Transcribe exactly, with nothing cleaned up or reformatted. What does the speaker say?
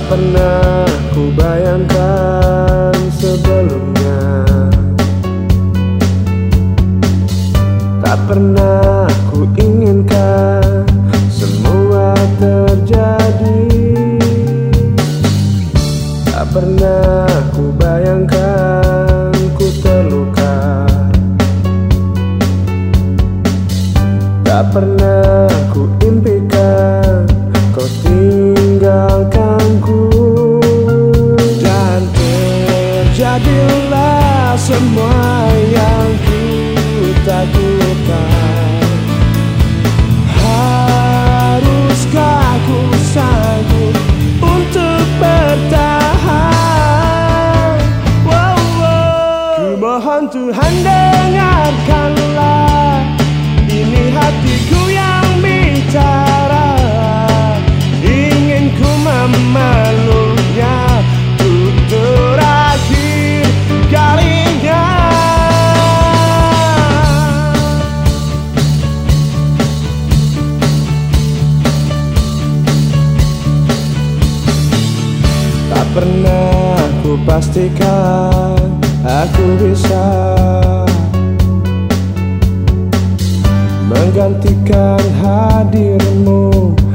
pernah ku bayangkan sebelumnya, tak pernah ku inginkan semua terjadi. Tak pernah ku bayangkan ku terluka, tak pernah ku impikan kau tinggalkanku. Dan terjadilah semua yang ku takutkan. Haruskah ku sanggup untuk bertahan? Wow, wow. Ku mohon Tuhan dengarkanlah ini hatiku yang bicara. Ingin ku memeluknya untuk terakhir kalinya. Tak pernah ku pastikan aku bisa menggantikan hadirmu